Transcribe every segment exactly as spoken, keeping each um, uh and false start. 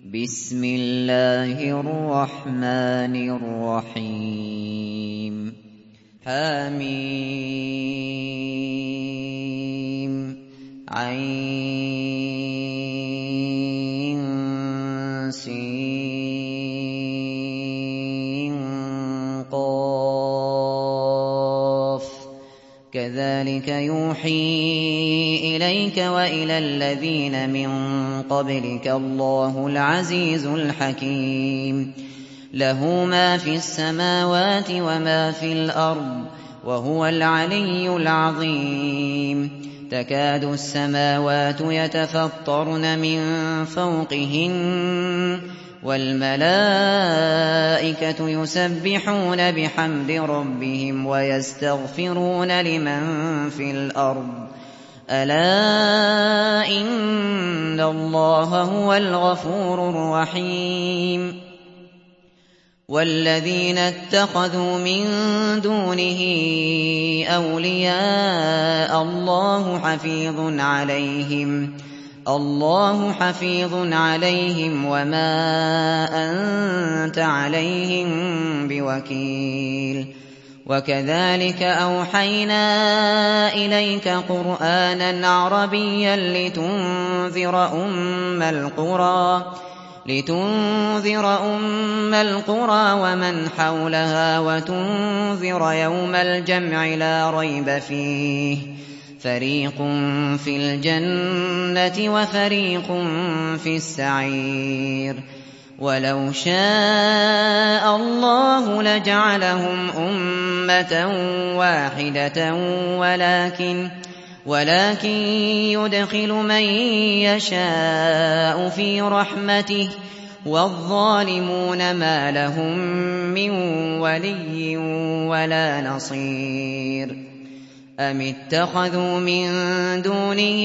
بسم الله الرحمن الرحيم حميم عين سين قاف كذلك يوحي إليك وإلى الذين من قبلك الله العزيز الحكيم له ما في السماوات وما في الأرض وهو العلي العظيم تكاد السماوات يتفطرن من فوقهن والملائكة يسبحون بحمد ربهم ويستغفرون لمن في الأرض ألا إن الله هو الغفور الرحيم والذين اتخذوا من دونه أولياء الله حفيظ عليهم الله حفيظ عليهم وما أنت عليهم بوكيل وكذلك أوحينا إليك قرآنا عربيا لتنذر أم القرى لتنذر أم القرى ومن حولها وتنذر يوم الجمع لا ريب فيه فريق في الجنة وفريق في السعير ولو شاء الله لجعلهم أمة واحدة ولكن ولكن يدخل من يشاء في رحمته والظالمون ما لهم من ولي ولا نصير أم اتخذوا من دونه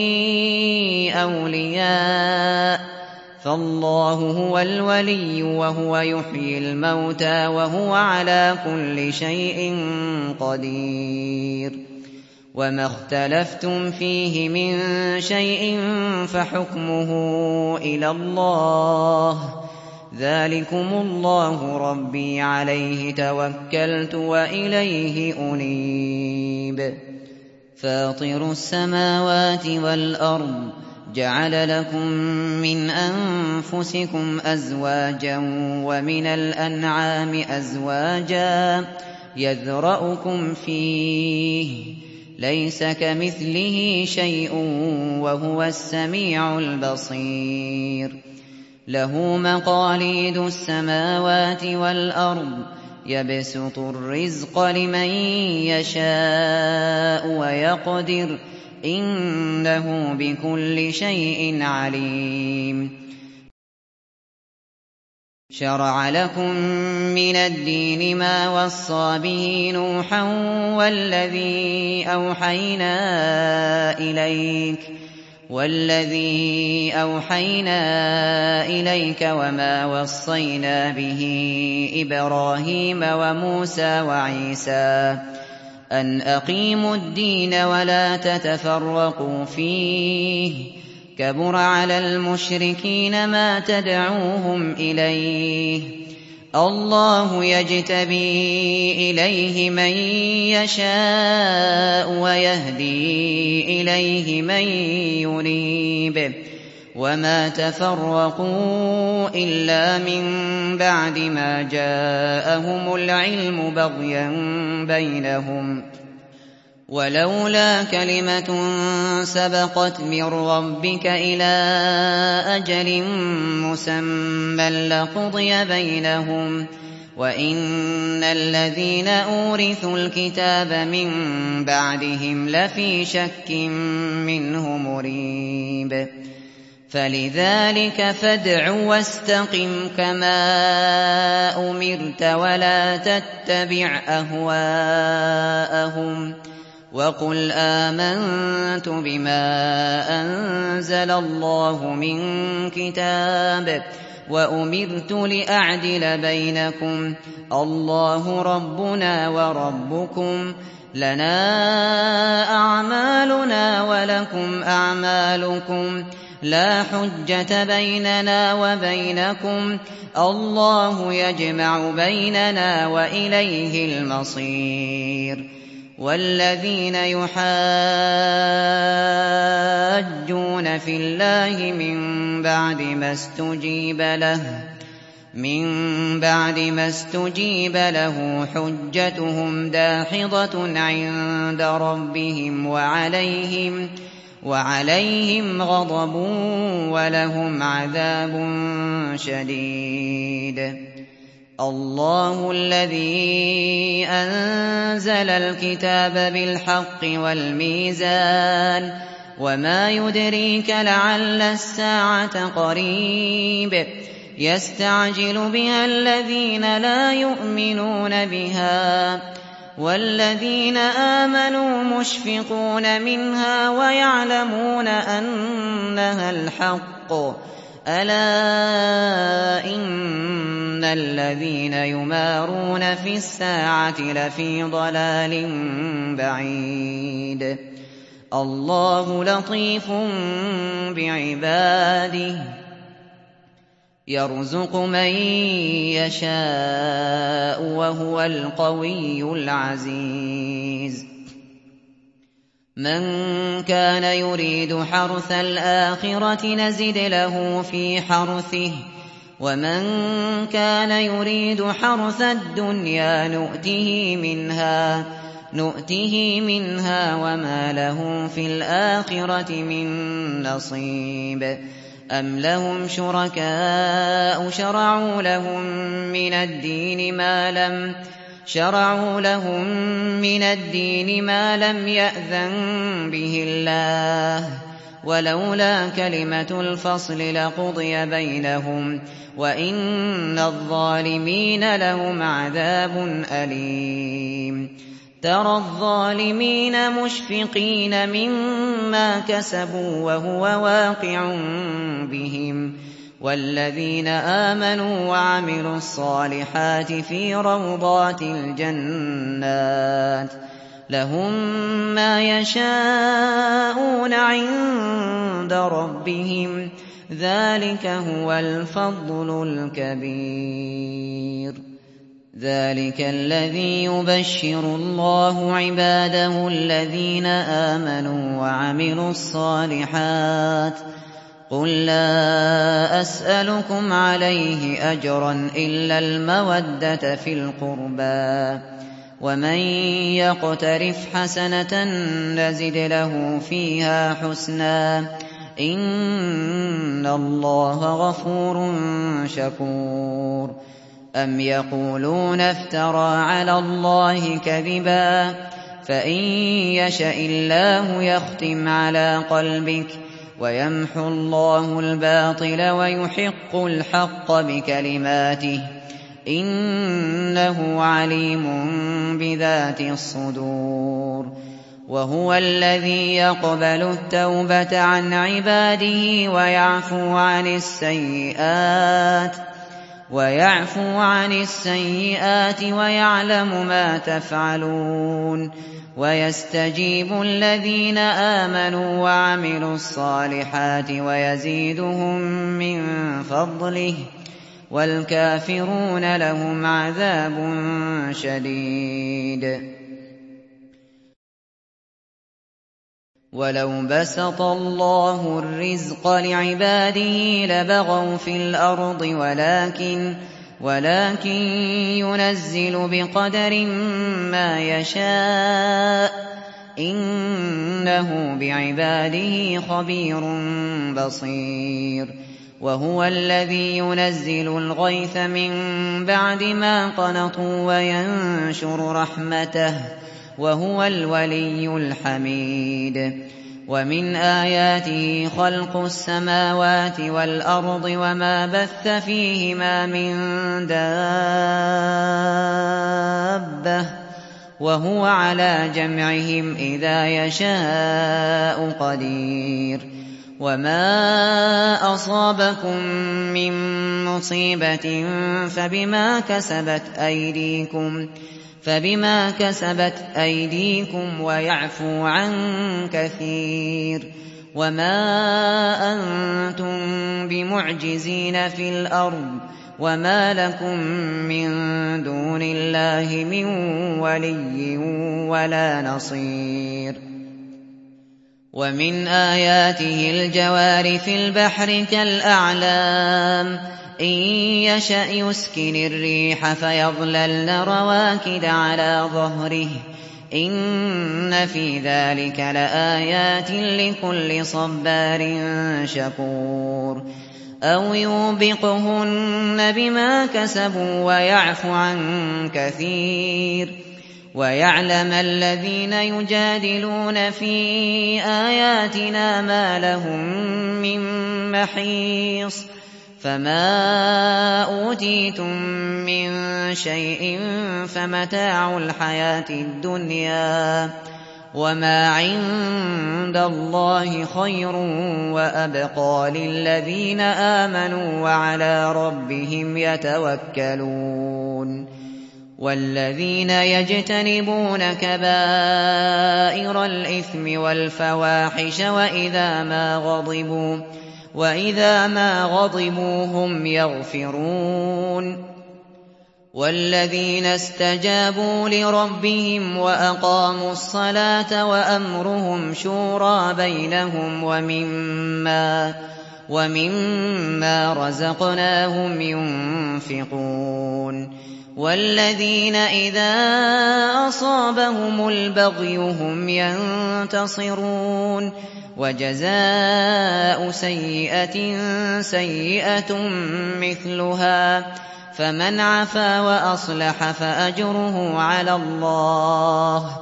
أولياء فالله هو الولي وهو يحيي الموتى وهو على كل شيء قدير وما اختلفتم فيه من شيء فحكمه إلى الله ذلكم الله ربي عليه توكلت وإليه أنيب فاطر السماوات والأرض جعل لكم من أنفسكم أزواجا ومن الأنعام أزواجا يذرأكم فيه ليس كمثله شيء وهو السميع البصير له مقاليد السماوات والأرض يبسط الرزق لمن يشاء ويقدر إنه بكل شيء عليم شرع لكم من الدين ما وصى به نوحا والذي أوحينا إليك والذي أوحينا إليك وما وصينا به إبراهيم وموسى وعيسى أن أقيموا الدين ولا تتفرقوا فيه كبر على المشركين ما تدعوهم إليه الله يجتبي إليه من يشاء ويهدي إليه من ينيب وما تفرقوا إلا من بعد ما جاءهم العلم بغيا بينهم ولولا كلمة سبقت من ربك إلى أجل مسمى لقضي بينهم وإن الذين أورثوا الكتاب من بعدهم لفي شك منه مريب فلذلك فادع واستقم كما أمرت ولا تتبع أهواءهم وقل آمنت بما أنزل الله من كتاب وأمرت لأعدل بينكم الله ربنا وربكم لنا أعمالنا ولكم أعمالكم لا حجة بيننا وبينكم الله يجمع بيننا وإليه المصير والذين يحاجون في الله من بعد ما استجيب له من بعد ما استجيب له حجتهم داحضة عند ربهم وعليهم وعليهم غضب ولهم عذاب شديد الله الذي أنزل الكتاب بالحق والميزان وما يدريك لعل الساعة قريب يستعجل بها الذين لا يؤمنون بها والذين آمنوا مشفقون منها ويعلمون أنها الحق ألا إن الذين يمارون في الساعة لفي ضلال بعيد الله لطيف بعباده يرزق من يشاء وهو القوي العزيز من كان يريد حرث الآخرة نزد له في حرثه ومن كان يريد حرث الدنيا نؤته منها نؤته منها وما له في الآخرة من نصيب أم لهم شركاء شرعوا لهم من الدين ما لم شرعوا لهم من الدين ما لم يأذن به الله ولولا كلمة الفصل لقضي بينهم وإن الظالمين لهم عذاب أليم ترى الظالمين مشفقين مما كسبوا وهو واقع بهم والذين آمنوا وعملوا الصالحات في روضات الجنات لهم ما يشاءون عند ربهم ذلك هو الفضل الكبير ذلك الذي يبشر الله عباده الذين آمنوا وعملوا الصالحات قل لا أسألكم عليه أجرا إلا المودة في القربى ومن يقترف حسنة نزد له فيها حسنا إن الله غفور شكور أم يقولون افترى على الله كذبا فإن يشأ الله يختم على قلبك ويمحو الله الباطل ويحق الحق بكلماته إنه عليم بذات الصدور وهو الذي يقبل التوبة عن عباده ويعفو عن السيئات ويعفو عن السيئات ويعلم ما تفعلون ويستجيب الذين آمنوا وعملوا الصالحات ويزيدهم من فضله والكافرون لهم عذاب شديد ولو بسط الله الرزق لعباده لبغوا في الأرض ولكن ولكن ينزل بقدر ما يشاء إنه بعباده خبير بصير وهو الذي ينزل الغيث من بعد ما قنطوا وينشر رحمته وهو الولي الحميد ومن آياته خلق السماوات والأرض وما بث فيهما من دابة وهو على جمعهم إذا يشاء قدير وما أصابكم من مصيبة فبما كسبت أيديكم فبما كسبت أيديكم ويعفو عن كثير وما أنتم بمعجزين في الأرض وما لكم من دون الله من ولي ولا نصير ومن آياته الجوار في البحر كالأعلام إن يشأ يسكن الريح فيظللن رواكد على ظهره إن في ذلك لآيات لكل صبار شكور أو يوبقهن بما كسبوا ويعفو عن كثير ويعلم الذين يجادلون في آياتنا ما لهم من محيص فما أوتيتم من شيء فمتاع الحياة الدنيا وما عند الله خير وأبقى للذين آمنوا وعلى ربهم يتوكلون والذين يجتنبون كبائر الإثم والفواحش وإذا ما غضبوا وإذا ما غضبوا هم يغفرون والذين استجابوا لربهم وأقاموا الصلاة وأمرهم شورى بينهم ومما ومما رزقناهم ينفقون والذين إذا أصابهم البغي هم ينتصرون وجزاء سيئة سيئة مثلها فمن عفا وأصلح فأجره على الله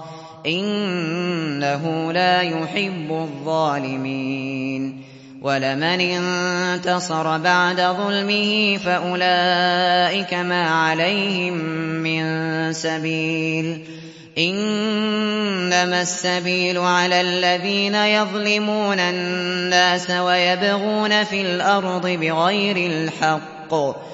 إنه لا يحب الظالمين ولمن انتصر بعد ظلمه فأولئك ما عليهم من سبيل إنما السبيل على الذين يظلمون الناس ويبغون في الأرض بغير الحق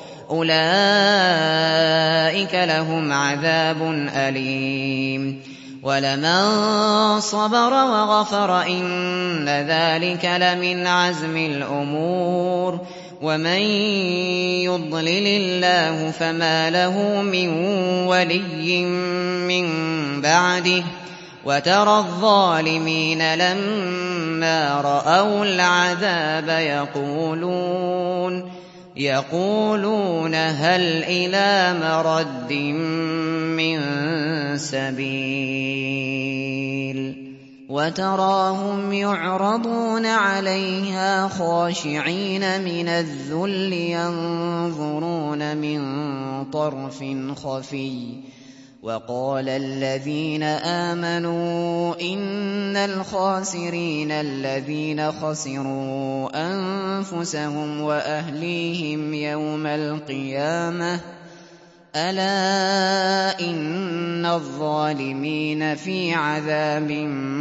أولئك لهم عذاب أليم ولمن صبر وغفر إن ذلك لمن عزم الأمور ومن يضلل الله فما له من ولي من بعده وترى الظالمين لما رأوا العذاب يقولون يقولون هل إلى مرد من سبيل وتراهم يعرضون عليها خاشعين من الذل ينظرون من طرف خفي وقال الذين آمنوا إن الخاسرين الذين خسروا أنفسهم وأهليهم يوم القيامة ألا إن الظالمين في عذاب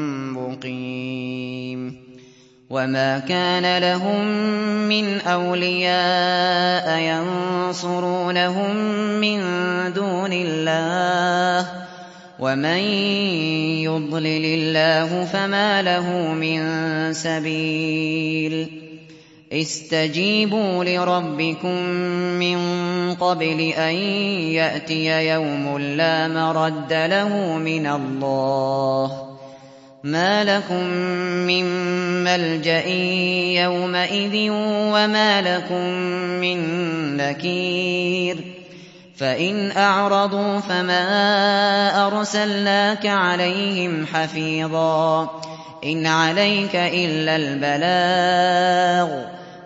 مقيم وما كان لهم من أولياء ينصرونهم من دون الله ومن يضلل الله فما له من سبيل استجيبوا لربكم من قبل أن يأتي يوم لا مرد له من الله ما لكم من ملجأ يومئذ وما لكم من نكير فإن أعرضوا فما أرسلناك عليهم حفيظا إن عليك إلا البلاغ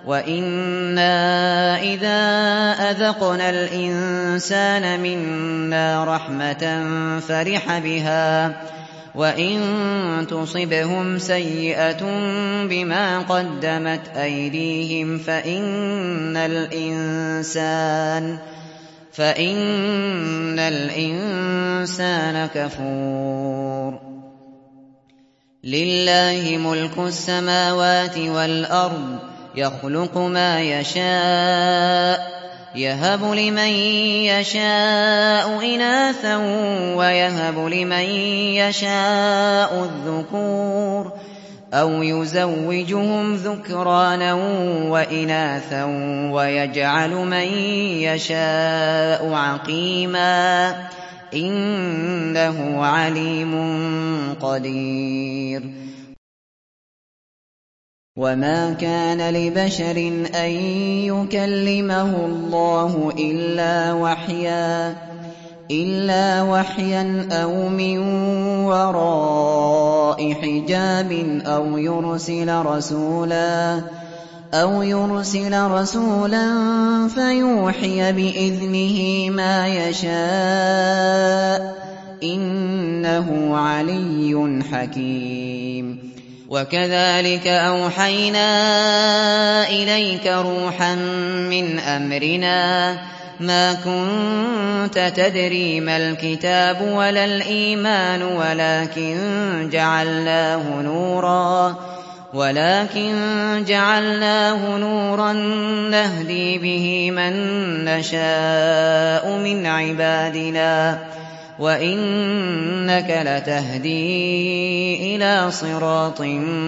وإنا إذا أذقنا الإنسان منا رحمة فرح بها وإن تصبهم سيئة بما قدمت أيديهم فإن الإنسان فإن الإنسان كفور لله ملك السماوات والأرض يخلق ما يشاء يهب لمن يشاء إناثا ويهب لمن يشاء الذكور أَوْ يُزَوِّجُهُمْ ذُكْرَانًا وَإِنَاثًا وَيَجْعَلُ مَن يَشَاءُ عَقِيمًا ۚ إِنَّهُ عَلِيمٌ قَدِيرٌ وَمَا كَانَ لِبَشَرٍ أَن يُكَلِّمَهُ اللَّهُ إِلَّا وَحْيًا أَوْ مِن وَرَاءِ حِجَابٍ أَوْ يُرْسِلَ رَسُولًا فَيُوحِيَ بِإِذْنِهِ مَا يَشَاءُ ۚ إِنَّهُ عَلِيٌّ حَكِيمٌ وَكَذَٰلِكَ أَوْحَيْنَا إِلَيْكَ رُوحًا مِّنْ أَمْرِنَا ۚ مَا كُنتَ تَدْرِي مَا الْكِتَابُ وَلَا الْإِيمَانُ وَلَٰكِن جَعَلْنَاهُ نُورًا نَّهْدِي بِهِ مَن نَّشَاءُ مِنْ عِبَادِنَا ۚ وَإِنَّكَ لَتَهْدِي إِلَىٰ صِرَاطٍ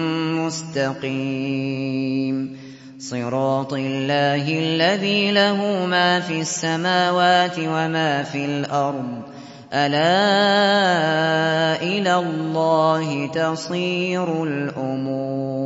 مُّسْتَقِيمٍ صِرَاطِ اللَّهِ الَّذِي لَهُ مَا فِي السَّمَاوَاتِ وَمَا فِي الْأَرْضِ ۗ أَلَا إِلَى اللَّهِ تَصِيرُ الْأُمُورُ